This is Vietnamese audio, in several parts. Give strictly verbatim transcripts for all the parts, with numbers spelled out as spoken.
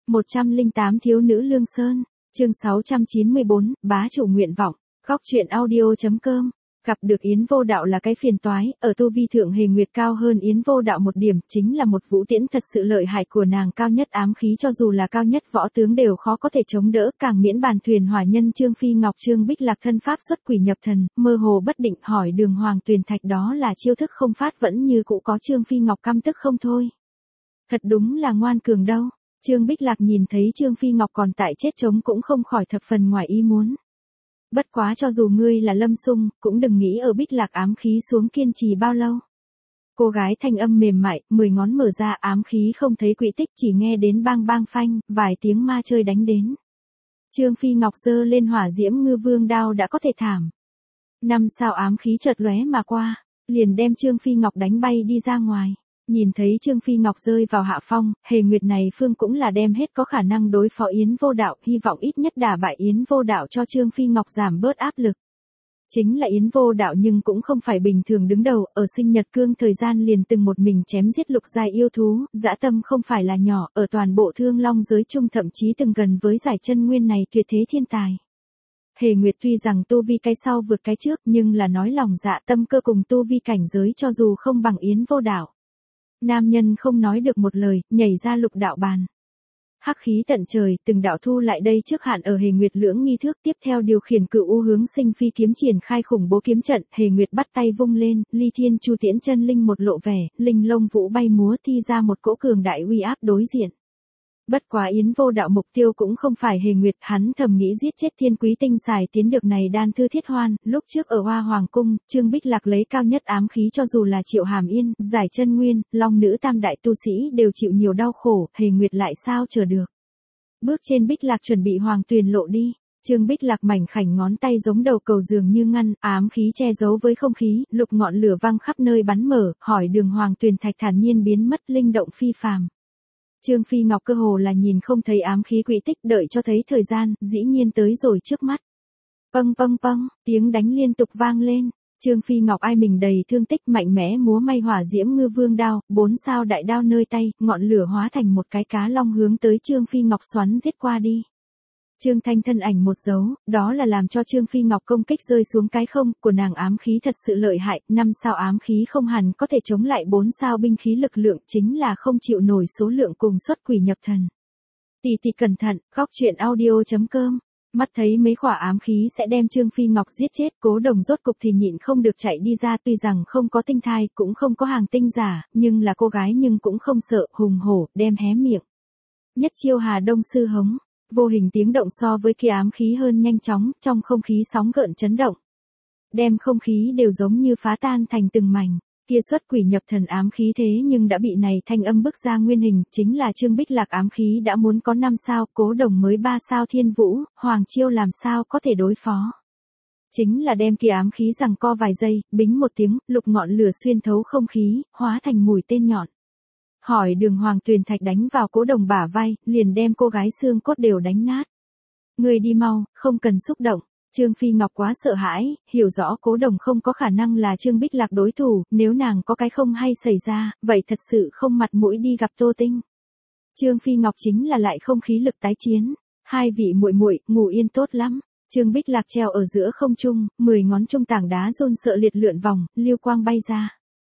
một trăm lẻ tám Thiếu nữ Lương Sơn, chương sáu trăm chín mươi bốn, bá chủ nguyện vọng, góc truyện audio.com. Gặp được Yến Vô Đạo là cái phiền toái, ở tu vi thượng Hề Nguyệt cao hơn Yến Vô Đạo một điểm, chính là một vũ tiễn thật sự lợi hại của nàng cao nhất ám khí cho dù là cao nhất võ tướng đều khó có thể chống đỡ, càng miễn bàn thuyền hỏa nhân Trương Phi Ngọc Trương Bích Lạc thân pháp xuất quỷ nhập thần, mơ hồ bất định hỏi Đường Hoàng Tuyền Thạch đó là chiêu thức không phát vẫn như cũ có Trương Phi Ngọc căm tức không thôi. Thật đúng là ngoan cường đâu. Trương Bích Lạc nhìn thấy Trương Phi Ngọc còn tại chết chống cũng không khỏi thập phần ngoài ý muốn. Bất quá cho dù ngươi là Lâm Sung, cũng đừng nghĩ ở Bích Lạc ám khí xuống kiên trì bao lâu. Cô gái thanh âm mềm mại, mười ngón mở ra ám khí không thấy quỹ tích chỉ nghe đến bang bang phanh, vài tiếng ma chơi đánh đến. Trương Phi Ngọc giơ lên hỏa diễm ngư vương đao đã có thể thảm. Năm sao ám khí chợt lóe mà qua, liền đem Trương Phi Ngọc đánh bay đi ra ngoài. Nhìn thấy Trương Phi Ngọc rơi vào hạ phong, Hề Nguyệt này phương cũng là đem hết có khả năng đối phó Yến Vô Đạo, hy vọng ít nhất đả bại Yến Vô Đạo cho Trương Phi Ngọc giảm bớt áp lực. Chính là Yến Vô Đạo nhưng cũng không phải bình thường đứng đầu, ở sinh nhật cương thời gian liền từng một mình chém giết lục giai yêu thú, dã tâm không phải là nhỏ, ở toàn bộ thương long giới chung thậm chí từng gần với giải chân nguyên này tuyệt thế thiên tài. Hề Nguyệt tuy rằng tu vi cái sau vượt cái trước nhưng là nói lòng dạ tâm cơ cùng tu vi cảnh giới cho dù không bằng Yến Vô Đạo. Nam nhân không nói được một lời, nhảy ra lục đạo bàn. Hắc khí tận trời, từng đạo thu lại đây trước hạn ở Hề Nguyệt lưỡng nghi thước, tiếp theo điều khiển cựu u hướng sinh phi kiếm triển khai khủng bố kiếm trận, Hề Nguyệt bắt tay vung lên, ly thiên chu tiễn chân linh một lộ vẻ, linh lông vũ bay múa thi ra một cỗ cường đại uy áp đối diện. Bất quá Yến Vô Đạo mục tiêu cũng không phải Hề Nguyệt, hắn thầm nghĩ giết chết Thiên Quý Tinh xài tiến được này đan thư thiết hoan, lúc trước ở Hoa Hoàng Cung, Trương Bích Lạc lấy cao nhất ám khí cho dù là Triệu Hàm Yên, giải chân nguyên, long nữ tam đại tu sĩ đều chịu nhiều đau khổ, Hề Nguyệt lại sao chờ được. Bước trên Bích Lạc chuẩn bị Hoàng Tuyền lộ đi, Trương Bích Lạc mảnh khảnh ngón tay giống đầu cầu dường như ngăn, ám khí che giấu với không khí, lục ngọn lửa văng khắp nơi bắn mở, hỏi Đường Hoàng Tuyền Thạch thản nhiên biến mất linh động phi phàm. Trương Phi Ngọc cơ hồ là nhìn không thấy ám khí quỹ tích, đợi cho thấy thời gian, dĩ nhiên tới rồi trước mắt. Pâng pâng pâng, tiếng đánh liên tục vang lên. Trương Phi Ngọc ai mình đầy thương tích mạnh mẽ múa may hỏa diễm ngư vương đao, bốn sao đại đao nơi tay, ngọn lửa hóa thành một cái cá long hướng tới Trương Phi Ngọc xoắn giết qua đi. Trương Thanh thân ảnh một dấu, đó là làm cho Trương Phi Ngọc công kích rơi xuống cái không, của nàng ám khí thật sự lợi hại, năm sao ám khí không hẳn có thể chống lại bốn sao binh khí lực lượng, chính là không chịu nổi số lượng cùng xuất quỷ nhập thần. Tỷ tỷ cẩn thận, góc truyện audio.com. Mắt thấy mấy quả ám khí sẽ đem Trương Phi Ngọc giết chết, Cố Đồng rốt cục thì nhịn không được chạy đi ra, tuy rằng không có tinh thai, cũng không có hàng tinh giả, nhưng là cô gái nhưng cũng không sợ, hùng hổ, đem hé miệng. Nhất chiêu Hà Đông sư hống. Vô hình tiếng động so với kia ám khí hơn nhanh chóng, trong không khí sóng gợn chấn động. Đem không khí đều giống như phá tan thành từng mảnh, kia xuất quỷ nhập thần ám khí thế nhưng đã bị này thanh âm bức ra nguyên hình, chính là Trương Bích Lạc ám khí đã muốn có năm sao, Cố Đồng mới ba sao thiên vũ, Hoàng Chiêu làm sao có thể đối phó. Chính là đem kia ám khí giằng co vài giây, bính một tiếng, lục ngọn lửa xuyên thấu không khí, hóa thành mũi tên nhọn. Hỏi Đường Hoàng Tuyền Thạch đánh vào Cố Đồng bả vai, liền đem cô gái xương cốt đều đánh nát. Người đi mau, không cần xúc động. Trương Phi Ngọc quá sợ hãi, hiểu rõ Cố Đồng không có khả năng là Trương Bích Lạc đối thủ, nếu nàng có cái không hay xảy ra, vậy thật sự không mặt mũi đi gặp Tô Tinh. Trương Phi Ngọc chính là lại không khí lực tái chiến, hai vị muội muội ngủ yên tốt lắm. Trương Bích Lạc treo ở giữa không trung, mười ngón trung tảng đá run sợ liệt lượn vòng, lưu quang bay ra.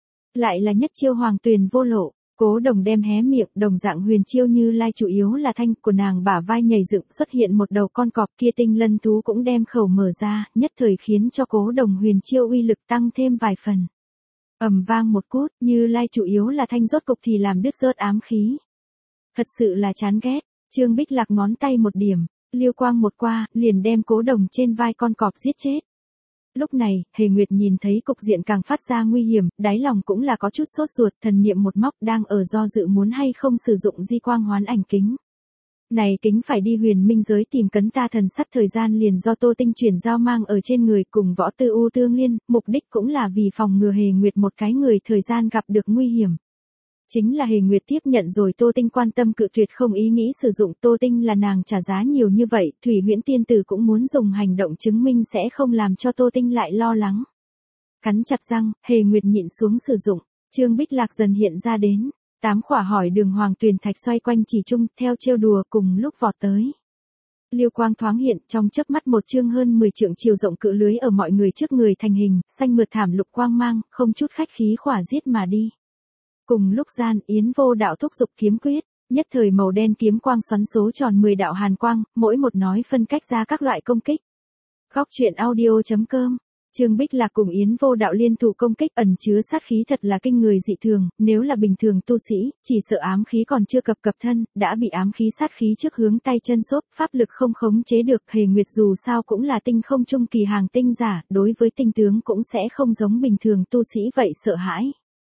Lại là nhất chiêu Hoàng Tuyền vô lộ. Cố Đồng đem hé miệng, đồng dạng huyền chiêu Như Lai chủ yếu là thanh của nàng bả vai nhảy dựng, xuất hiện một đầu con cọp, kia tinh lân thú cũng đem khẩu mở ra, nhất thời khiến cho Cố Đồng huyền chiêu uy lực tăng thêm vài phần. Ầm vang một cút, Như Lai chủ yếu là thanh rốt cục thì làm đứt rớt ám khí. Thật sự là chán ghét. Trương Bích Lạc ngón tay một điểm, liêu quang một qua, liền đem Cố Đồng trên vai con cọp giết chết. Lúc này, Hề Nguyệt nhìn thấy cục diện càng phát ra nguy hiểm, đáy lòng cũng là có chút sốt ruột, thần niệm một móc đang ở do dự muốn hay không sử dụng di quang hoán ảnh kính. Này kính phải đi huyền minh giới tìm cấn ta thần sắt, thời gian liền do Tô Tinh chuyển giao mang ở trên người cùng võ tư u tương liên, mục đích cũng là vì phòng ngừa Hề Nguyệt một cái người thời gian gặp được nguy hiểm. Chính là Hề Nguyệt tiếp nhận rồi Tô Tinh quan tâm cự tuyệt không ý nghĩ sử dụng, Tô Tinh là nàng trả giá nhiều như vậy, Thủy Huyễn Tiên Tử cũng muốn dùng hành động chứng minh sẽ không làm cho Tô Tinh lại lo lắng. Cắn chặt răng, Hề Nguyệt nhịn xuống sử dụng, Trương Bích Lạc dần hiện ra đến. Tám khỏa hỏi đường hoàng tuyền thạch xoay quanh chỉ trung, theo trêu đùa cùng lúc vọt tới. Liêu quang thoáng hiện, trong chớp mắt một chương hơn mười trượng chiều rộng cự lưới ở mọi người trước người thành hình, xanh mượt thảm lục quang mang, không chút khách khí khỏa giết mà đi. Cùng lúc gian, Yến Vô Đạo thúc giục kiếm quyết, nhất thời màu đen kiếm quang xoắn số tròn mười đạo hàn quang, mỗi một nói phân cách ra các loại công kích. Góc truyện audio chấm com. Trương Bích Lạc cùng Yến Vô Đạo liên thủ công kích ẩn chứa sát khí thật là kinh người dị thường, nếu là bình thường tu sĩ, chỉ sợ ám khí còn chưa cập cập thân, đã bị ám khí sát khí trước hướng tay chân xốp, pháp lực không khống chế được. Hề Nguyệt dù sao cũng là tinh không trung kỳ hàng tinh giả, đối với tinh tướng cũng sẽ không giống bình thường tu sĩ vậy sợ hãi.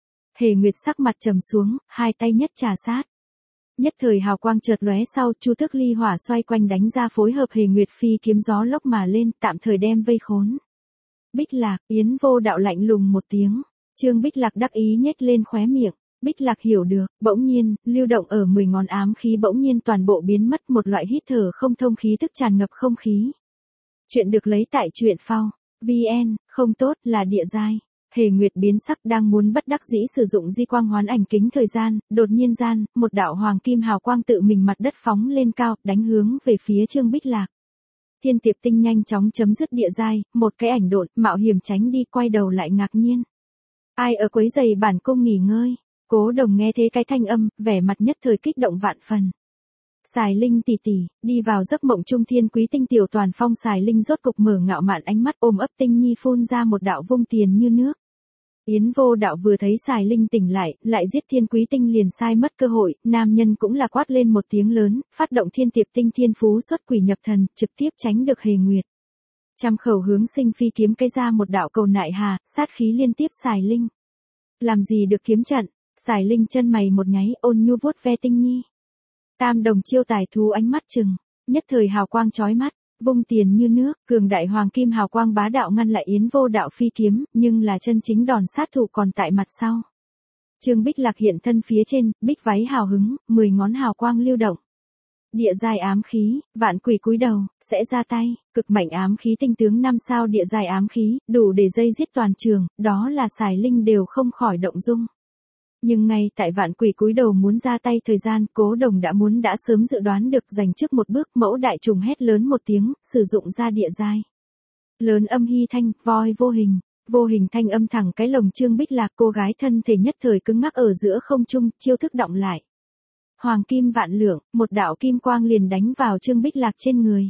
Hề Nguyệt sắc mặt trầm xuống, hai tay nhất trà sát. Nhất thời hào quang chợt lóe sau, chu tước ly hỏa xoay quanh đánh ra phối hợp Hề Nguyệt phi kiếm gió lốc mà lên, tạm thời đem vây khốn. Bích Lạc, Yến Vô Đạo lạnh lùng một tiếng. Trương Bích Lạc đắc ý nhếch lên khóe miệng. Bích Lạc hiểu được, bỗng nhiên, lưu động ở mười ngón ám khí bỗng nhiên toàn bộ biến mất, một loại hít thở không thông khí tức tràn ngập không khí. Chuyện được lấy tại truyện phao. vn, không tốt là địa giai. Hề Nguyệt biến sắc đang muốn bất đắc dĩ sử dụng di quang hoán ảnh kính thời gian, đột nhiên gian, một đạo hoàng kim hào quang tự mình mặt đất phóng lên cao, đánh hướng về phía Trương Bích Lạc. Thiên Tiệp Tinh nhanh chóng chấm dứt địa giai, một cái ảnh độn, mạo hiểm tránh đi, quay đầu lại ngạc nhiên. Ai ở quấy giày bản cung nghỉ ngơi? Cố Đồng nghe thế cái thanh âm, vẻ mặt nhất thời kích động vạn phần. Sài Linh tỷ tỷ, đi vào giấc mộng trung thiên quý tinh tiểu toàn phong. Sài Linh rốt cục mở ngạo mạn ánh mắt, ôm ấp Tinh Nhi phun ra một đạo vung tiền như nước. Yến Vô Đạo vừa thấy Sài Linh tỉnh lại, lại giết thiên quý tinh liền sai mất cơ hội, nam nhân cũng là quát lên một tiếng lớn, phát động thiên tiệp tinh thiên phú xuất quỷ nhập thần, trực tiếp tránh được Hề Nguyệt. Trăm khẩu hướng sinh phi kiếm cây ra một đạo cầu nại hà, sát khí liên tiếp Sài Linh. Làm gì được kiếm trận, Sài Linh chân mày một nháy, ôn nhu vuốt ve Tinh Nhi. Tam đồng chiêu tài thú ánh mắt chừng, nhất thời hào quang chói mắt. Vung tiền như nước, cường đại hoàng kim hào quang bá đạo ngăn lại Yến Vô Đạo phi kiếm, nhưng là chân chính đòn sát thủ còn tại mặt sau. Trương Bích Lạc hiện thân phía trên, bích váy hào hứng, mười ngón hào quang lưu động. Địa giai ám khí, vạn quỷ cúi đầu, sẽ ra tay, cực mạnh ám khí tinh tướng năm sao địa giai ám khí, đủ để dây giết toàn trường, đó là Sài Linh đều không khỏi động dung. Nhưng ngay tại vạn quỷ cúi đầu muốn ra tay thời gian, Cố Đồng đã muốn đã sớm dự đoán được giành trước một bước, mẫu đại trùng hét lớn một tiếng, sử dụng ra địa giai. Lớn âm hy thanh, voi vô hình, vô hình thanh âm thẳng cái lồng Trương Bích Lạc, cô gái thân thể nhất thời cứng ngắc ở giữa không trung, chiêu thức động lại. Hoàng kim vạn lượng, một đạo kim quang liền đánh vào Trương Bích Lạc trên người.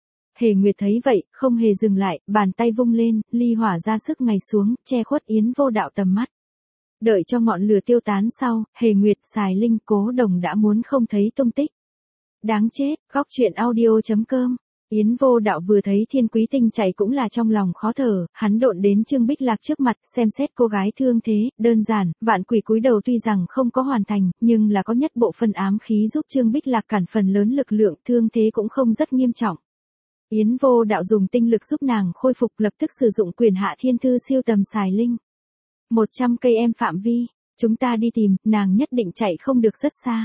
Hề Nguyệt thấy vậy, không hề dừng lại, bàn tay vung lên, ly hỏa ra sức ngày xuống, che khuất Yến Vô Đạo tầm mắt. Đợi cho ngọn lửa tiêu tán sau, Hề Nguyệt, Sài Linh, Cố Đồng đã muốn không thấy tung tích. Đáng chết, góc truyện audio chấm com. Yến Vô Đạo vừa thấy thiên quý tinh chạy cũng là trong lòng khó thở, hắn độn đến Trương Bích Lạc trước mặt, xem xét cô gái thương thế, đơn giản, vạn quỷ cúi đầu tuy rằng không có hoàn thành, nhưng là có nhất bộ phân ám khí giúp Trương Bích Lạc cản phần lớn lực lượng, thương thế cũng không rất nghiêm trọng. Yến Vô Đạo dùng tinh lực giúp nàng khôi phục, lập tức sử dụng quyền hạ thiên thư siêu tầm Sài Linh. một trăm cây em phạm vi, chúng ta đi tìm, nàng nhất định chạy không được rất xa.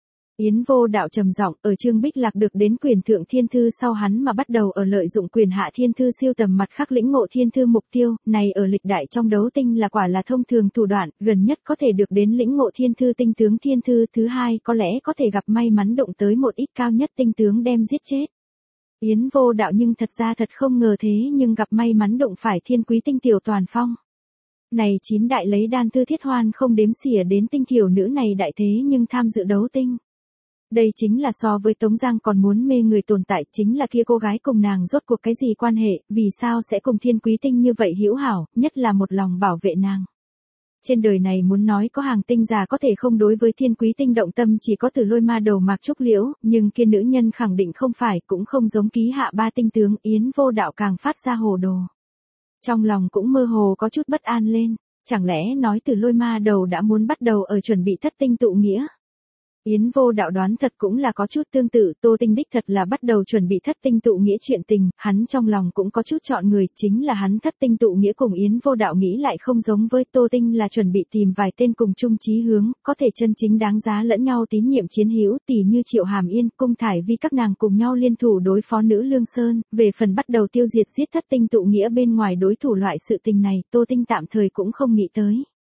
Yến Vô Đạo trầm giọng, ở Trương Bích Lạc được đến quyền thượng thiên thư sau hắn mà bắt đầu ở lợi dụng quyền hạ thiên thư siêu tầm mặt khắc lĩnh ngộ thiên thư mục tiêu, này ở lịch đại trong đấu tinh là quả là thông thường thủ đoạn, gần nhất có thể được đến lĩnh ngộ thiên thư tinh tướng thiên thư, thứ hai có lẽ có thể gặp may mắn đụng tới một ít cao nhất tinh tướng đem giết chết. Yến Vô Đạo nhưng thật ra thật không ngờ thế nhưng gặp may mắn đụng phải thiên quý tinh tiểu toàn phong. Này chín đại lấy đan thư thiết hoan không đếm xỉa đến tinh thiểu nữ này đại thế nhưng tham dự đấu tinh. Đây chính là so với Tống Giang còn muốn mê người tồn tại, chính là kia cô gái cùng nàng rốt cuộc cái gì quan hệ, vì sao sẽ cùng thiên quý tinh như vậy hữu hảo, nhất là một lòng bảo vệ nàng. Trên đời này muốn nói có hàng tinh già có thể không đối với thiên quý tinh động tâm chỉ có Từ Lôi Ma Đầu Mạc Trúc Liễu, nhưng kia nữ nhân khẳng định không phải, cũng không giống ký hạ ba tinh tướng. Yến Vô Đạo càng phát ra hồ đồ. Trong lòng cũng mơ hồ có chút bất an lên, chẳng lẽ nói Từ Lôi Ma Đầu đã muốn bắt đầu ở chuẩn bị thất tinh tụ nghĩa. Yến Vô Đạo đoán thật cũng là có chút tương tự, Tô Tinh đích thật là bắt đầu chuẩn bị thất tinh tụ nghĩa chuyện tình, hắn trong lòng cũng có chút chọn người, chính là hắn thất tinh tụ nghĩa cùng Yến Vô Đạo nghĩ lại không giống với Tô Tinh là chuẩn bị tìm vài tên cùng chung chí hướng, có thể chân chính đáng giá lẫn nhau tín nhiệm chiến hữu, tỷ như Triệu Hàm Yên, Cung Thải Vi các nàng cùng nhau liên thủ đối phó nữ Lương Sơn, về phần bắt đầu tiêu diệt giết thất tinh tụ nghĩa bên ngoài đối thủ loại sự tình này, Tô Tinh tạm thời cũng không nghĩ tới.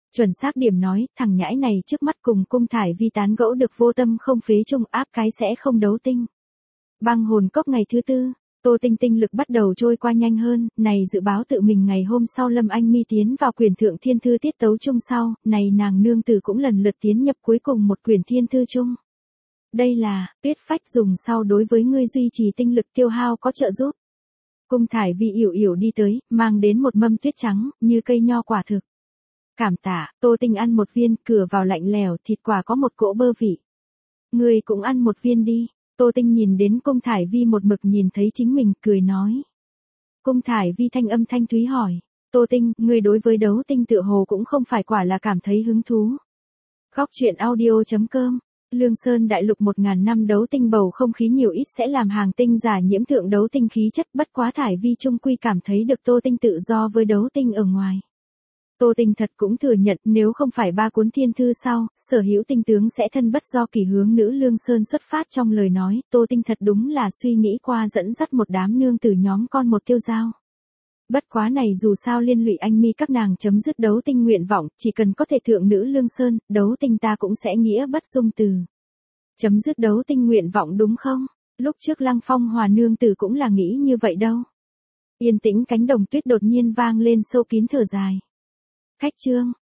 Chuẩn xác điểm nói, thằng nhãi này trước mắt cùng cung thải vi tán gẫu được vô tâm không phế chung áp cái sẽ không đấu tinh. Băng hồn cốc ngày thứ tư, Tô Tinh tinh lực bắt đầu trôi qua nhanh hơn, này dự báo tự mình ngày hôm sau Lâm Anh Mi tiến vào quyển thượng thiên thư tiết tấu chung sau, này nàng nương tử cũng lần lượt tiến nhập cuối cùng một quyển thiên thư chung. Đây là, tuyết phách dùng sau đối với ngươi duy trì tinh lực tiêu hao có trợ giúp. Cung thải vi yểu yểu đi tới, mang đến một mâm tuyết trắng, như cây nho quả thực. Cảm tạ, Tô Tinh ăn một viên, cửa vào lạnh lèo, thịt quả có một cỗ bơ vị. Ngươi cũng ăn một viên đi. Tô Tinh nhìn đến cung thải vi một mực nhìn thấy chính mình, cười nói. Cung thải vi thanh âm thanh thúy hỏi. Tô Tinh, ngươi đối với đấu tinh tựa hồ cũng không phải quả là cảm thấy hứng thú. Góc truyện audio chấm com. Lương Sơn đại lục một ngàn năm đấu tinh bầu không khí nhiều ít sẽ làm hàng tinh giả nhiễm thượng đấu tinh khí chất, bất quá thải vi trung quy cảm thấy được Tô Tinh tự do với đấu tinh ở ngoài. Tô Tinh thật cũng thừa nhận nếu không phải ba cuốn thiên thư sau, sở hữu tinh tướng sẽ thân bất do kỳ hướng nữ Lương Sơn xuất phát trong lời nói, Tô Tinh thật đúng là suy nghĩ qua dẫn dắt một đám nương tử nhóm con một tiêu giao. Bất quá này dù sao liên lụy anh mi các nàng chấm dứt đấu tinh nguyện vọng, chỉ cần có thể thượng nữ Lương Sơn, đấu tinh ta cũng sẽ nghĩa bất dung từ. Chấm dứt đấu tinh nguyện vọng đúng không? Lúc trước Lăng Phong Hòa nương tử cũng là nghĩ như vậy đâu. Yên tĩnh cánh đồng tuyết đột nhiên vang lên sâu kín thở dài. Khách trương,